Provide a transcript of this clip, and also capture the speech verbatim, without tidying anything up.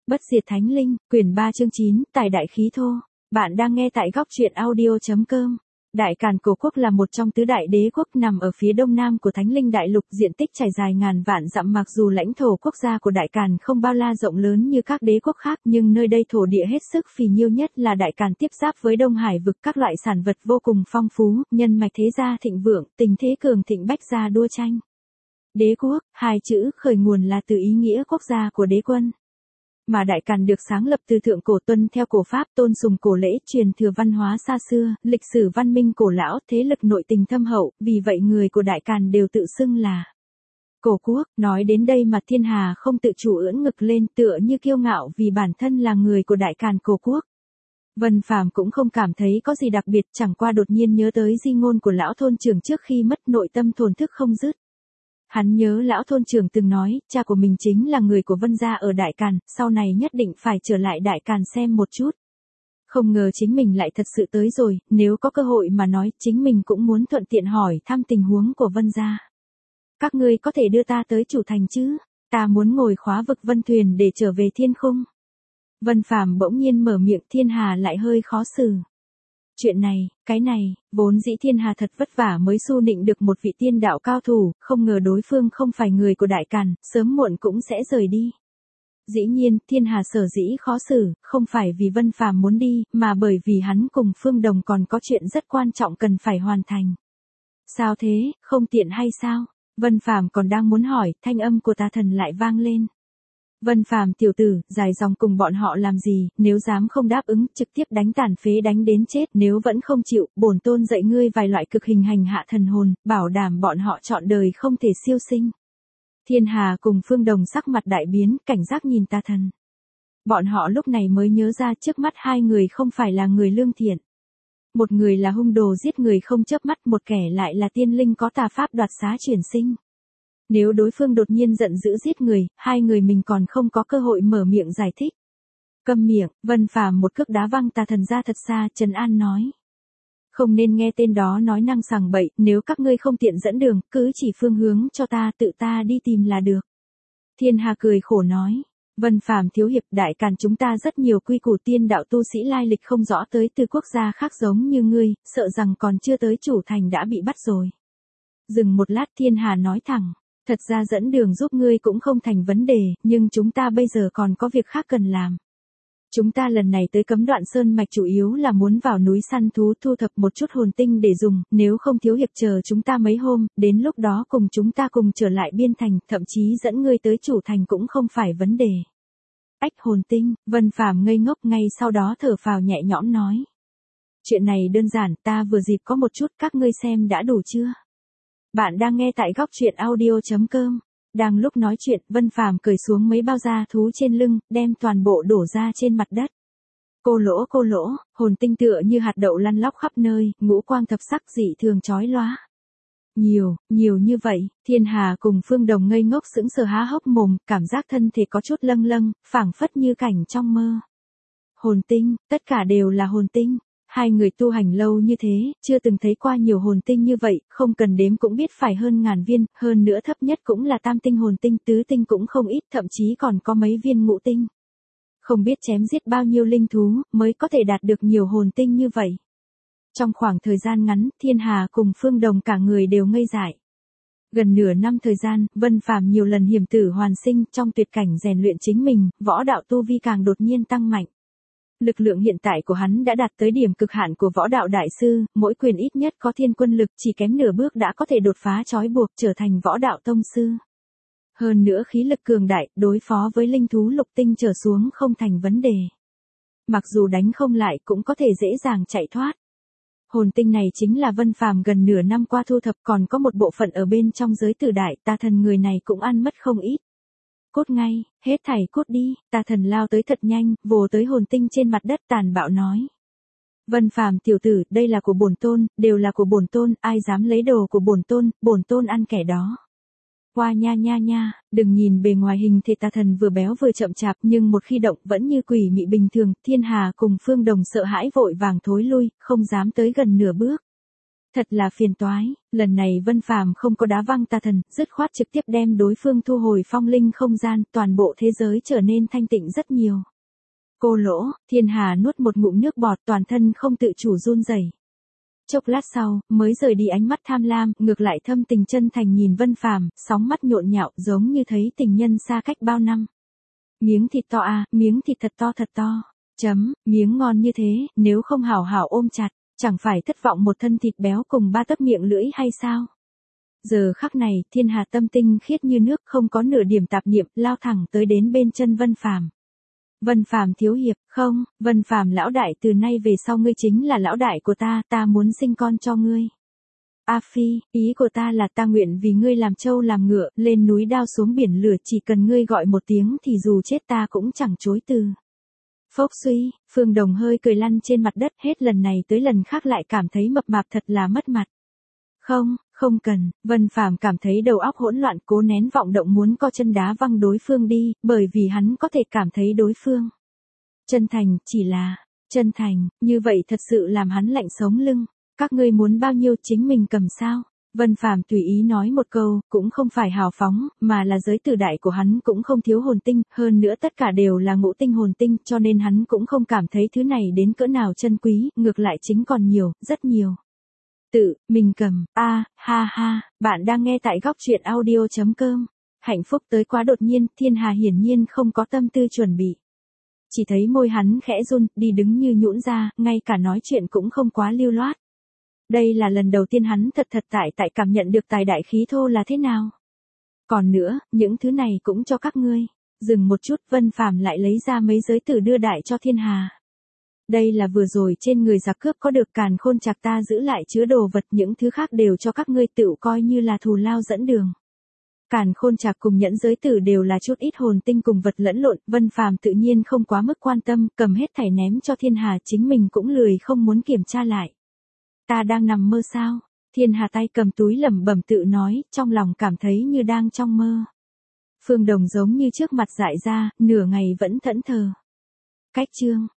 Bất diệt thánh linh, quyển ba chương chín, tài đại khí thô. Bạn đang nghe tại góc truyện audio.com. Đại Càn Cổ Quốc là một trong tứ đại đế quốc nằm ở phía đông nam của Thánh Linh Đại Lục, diện tích trải dài ngàn vạn dặm. Mặc dù lãnh thổ quốc gia của Đại Càn không bao la rộng lớn như các đế quốc khác, nhưng nơi đây thổ địa hết sức phì nhiêu, nhất là Đại Càn tiếp giáp với Đông Hải vực, các loại sản vật vô cùng phong phú, nhân mạch thế gia thịnh vượng, tình thế cường thịnh, bách gia đua tranh. Đế quốc, hai chữ khởi nguồn là từ ý nghĩa quốc gia của đế quân. Mà Đại Càn được sáng lập từ thượng cổ, tuân theo cổ pháp, tôn sùng cổ lễ, truyền thừa văn hóa xa xưa, lịch sử văn minh cổ lão, thế lực nội tình thâm hậu, vì vậy người của Đại Càn đều tự xưng là Cổ Quốc. Nói đến đây mà Thiên Hà không tự chủ ưỡn ngực lên, tựa như kiêu ngạo vì bản thân là người của Đại Càn Cổ Quốc. Vân Phàm cũng không cảm thấy có gì đặc biệt, chẳng qua đột nhiên nhớ tới di ngôn của lão thôn trưởng trước khi mất, nội tâm thổn thức không dứt. Hắn nhớ lão thôn trưởng từng nói, cha của mình chính là người của Vân gia ở Đại Càn, sau này nhất định phải trở lại Đại Càn xem một chút. Không ngờ chính mình lại thật sự tới rồi, nếu có cơ hội mà nói, chính mình cũng muốn thuận tiện hỏi thăm tình huống của Vân gia. Các ngươi có thể đưa ta tới chủ thành chứ? Ta muốn ngồi khóa vực vân thuyền để trở về thiên khung. Vân Phàm bỗng nhiên mở miệng, Thiên Hà lại hơi khó xử. Chuyện này, cái này, vốn dĩ Thiên Hà thật vất vả mới su nịnh được một vị tiên đạo cao thủ, không ngờ đối phương không phải người của Đại Càn, sớm muộn cũng sẽ rời đi. Dĩ nhiên, Thiên Hà sở dĩ khó xử, không phải vì Vân Phàm muốn đi, mà bởi vì hắn cùng Phương Đồng còn có chuyện rất quan trọng cần phải hoàn thành. Sao thế, không tiện hay sao? Vân Phàm còn đang muốn hỏi, thanh âm của Tà Thần lại vang lên. Vân Phàm tiểu tử, dài dòng cùng bọn họ làm gì, nếu dám không đáp ứng, trực tiếp đánh tàn phế, đánh đến chết, nếu vẫn không chịu, bổn tôn dạy ngươi vài loại cực hình hành hạ thần hồn, bảo đảm bọn họ trọn đời không thể siêu sinh. Thiên Hà cùng Phương Đồng sắc mặt đại biến, cảnh giác nhìn Tà Thần. Bọn họ lúc này mới nhớ ra trước mắt hai người không phải là người lương thiện. Một người là hung đồ giết người không chớp mắt, một kẻ lại là tiên linh có tà pháp đoạt xá chuyển sinh. Nếu đối phương đột nhiên giận dữ giết người, hai người mình còn không có cơ hội mở miệng giải thích. Câm miệng, Vân Phàm một cước đá văng Tà Thần ra thật xa, trấn an nói. Không nên nghe tên đó nói năng sằng bậy, nếu các ngươi không tiện dẫn đường, cứ chỉ phương hướng cho ta, tự ta đi tìm là được. Thiên Hà cười khổ nói. Vân Phàm thiếu hiệp, Đại Càn chúng ta rất nhiều quy củ, tiên đạo tu sĩ lai lịch không rõ tới từ quốc gia khác giống như ngươi, sợ rằng còn chưa tới chủ thành đã bị bắt rồi. Dừng một lát, Thiên Hà nói thẳng. Thật ra dẫn đường giúp ngươi cũng không thành vấn đề, nhưng chúng ta bây giờ còn có việc khác cần làm. Chúng ta lần này tới Cấm Đoạn Sơn Mạch chủ yếu là muốn vào núi săn thú, thu thập một chút hồn tinh để dùng, nếu không thiếu hiệp chờ chúng ta mấy hôm, đến lúc đó cùng chúng ta cùng trở lại biên thành, thậm chí dẫn ngươi tới chủ thành cũng không phải vấn đề. Ách, hồn tinh, Vân Phàm ngây ngốc, ngay sau đó thở phào nhẹ nhõm nói. Chuyện này đơn giản, ta vừa dịp có một chút, các ngươi xem đã đủ chưa? Bạn đang nghe tại góc truyện audio.com. Đang lúc nói chuyện, Vân Phàm cởi xuống mấy bao da thú trên lưng, đem toàn bộ đổ ra trên mặt đất. Cô lỗ cô lỗ, hồn tinh tựa như hạt đậu lăn lóc khắp nơi, ngũ quang thập sắc dị thường chói lóa. Nhiều, nhiều như vậy, Thiên Hà cùng Phương Đồng ngây ngốc sững sờ há hốc mồm, cảm giác thân thể có chút lâng lâng, phảng phất như cảnh trong mơ. Hồn tinh, tất cả đều là hồn tinh. Hai người tu hành lâu như thế, chưa từng thấy qua nhiều hồn tinh như vậy, không cần đếm cũng biết phải hơn ngàn viên, hơn nữa thấp nhất cũng là tam tinh hồn tinh, tứ tinh cũng không ít, thậm chí còn có mấy viên ngũ tinh. Không biết chém giết bao nhiêu linh thú, mới có thể đạt được nhiều hồn tinh như vậy. Trong khoảng thời gian ngắn, Thiên Hà cùng Phương Đồng cả người đều ngây dại. Gần nửa năm thời gian, Vân Phàm nhiều lần hiểm tử hoàn sinh, trong tuyệt cảnh rèn luyện chính mình, võ đạo tu vi càng đột nhiên tăng mạnh. Lực lượng hiện tại của hắn đã đạt tới điểm cực hạn của võ đạo đại sư, mỗi quyền ít nhất có thiên quân lực, chỉ kém nửa bước đã có thể đột phá trói buộc, trở thành võ đạo tông sư. Hơn nữa khí lực cường đại, đối phó với linh thú lục tinh trở xuống không thành vấn đề. Mặc dù đánh không lại cũng có thể dễ dàng chạy thoát. Hồn tinh này chính là Vân Phàm gần nửa năm qua thu thập, còn có một bộ phận ở bên trong giới tử đại, Tà Thần người này cũng ăn mất không ít. Cốt ngay, hết thảy cốt đi, Tà Thần lao tới thật nhanh, vồ tới hồn tinh trên mặt đất, tàn bạo nói. Vân Phàm tiểu tử, đây là của bổn tôn, đều là của bổn tôn, ai dám lấy đồ của bổn tôn, bổn tôn ăn kẻ đó. Qua nha nha nha, đừng nhìn bề ngoài hình thể Tà Thần vừa béo vừa chậm chạp, nhưng một khi động vẫn như quỷ mị bình thường. Thiên Hà cùng Phương Đồng sợ hãi vội vàng thối lui, không dám tới gần nửa bước. Thật là phiền toái, lần này Vân Phàm không có đá văng tà thần, dứt khoát trực tiếp đem đối phương thu hồi phong linh không gian, toàn bộ thế giới trở nên thanh tịnh rất nhiều. Cô lỗ, Thiên Hà nuốt một ngụm nước bọt, toàn thân không tự chủ run rẩy. Chốc lát sau, mới rời đi ánh mắt tham lam, ngược lại thâm tình chân thành nhìn Vân Phàm, sóng mắt nhộn nhạo giống như thấy tình nhân xa cách bao năm. Miếng thịt to à, miếng thịt thật to thật to. Chấm, miếng ngon như thế, nếu không hảo hảo ôm chặt, chẳng phải thất vọng một thân thịt béo cùng ba tấc miệng lưỡi hay sao? Giờ khắc này, Thiên Hà tâm tinh khiết như nước, không có nửa điểm tạp niệm, lao thẳng tới đến bên chân Vân Phàm. Vân Phàm thiếu hiệp, không, Vân Phàm lão đại, từ nay về sau ngươi chính là lão đại của ta, ta muốn sinh con cho ngươi. A Phi, ý của ta là ta nguyện vì ngươi làm trâu làm ngựa, lên núi đao xuống biển lửa, chỉ cần ngươi gọi một tiếng thì dù chết ta cũng chẳng chối từ. Phốc suy, Phương Đồng hơi cười lăn trên mặt đất, hết lần này tới lần khác lại cảm thấy mập mạp thật là mất mặt. Không, không cần, Vân Phàm cảm thấy đầu óc hỗn loạn, cố nén vọng động muốn co chân đá văng đối phương đi, bởi vì hắn có thể cảm thấy đối phương chân thành, chỉ là chân thành, như vậy thật sự làm hắn lạnh sống lưng. Các ngươi muốn bao nhiêu chính mình cầm sao? Vân Phàm tùy ý nói một câu, cũng không phải hào phóng, mà là giới tử đại của hắn cũng không thiếu hồn tinh, hơn nữa tất cả đều là ngũ tinh hồn tinh, cho nên hắn cũng không cảm thấy thứ này đến cỡ nào chân quý, ngược lại chính còn nhiều, rất nhiều. Tự, mình cầm, a, à, ha ha, bạn đang nghe tại góc truyện audio chấm com. Hạnh phúc tới quá đột nhiên, Thiên Hà hiển nhiên không có tâm tư chuẩn bị. Chỉ thấy môi hắn khẽ run, đi đứng như nhũn ra, ngay cả nói chuyện cũng không quá lưu loát. Đây là lần đầu tiên hắn thật thật tại tại cảm nhận được tài đại khí thô là thế nào. Còn nữa, những thứ này cũng cho các ngươi. Dừng một chút, Vân Phàm lại lấy ra mấy giới tử đưa đại cho Thiên Hà. Đây là vừa rồi trên người giặc cướp có được, càn khôn chạc ta giữ lại chứa đồ vật, những thứ khác đều cho các ngươi, tự coi như là thù lao dẫn đường. Càn khôn chạc cùng nhẫn giới tử đều là chút ít hồn tinh cùng vật lẫn lộn, Vân Phàm tự nhiên không quá mức quan tâm, cầm hết thảy ném cho Thiên Hà, chính mình cũng lười không muốn kiểm tra lại. Ta đang nằm mơ sao? Thiên Hà tay cầm túi lẩm bẩm tự nói, trong lòng cảm thấy như đang trong mơ. Phương Đồng giống như trước mặt dại ra, nửa ngày vẫn thẫn thờ. Cách chương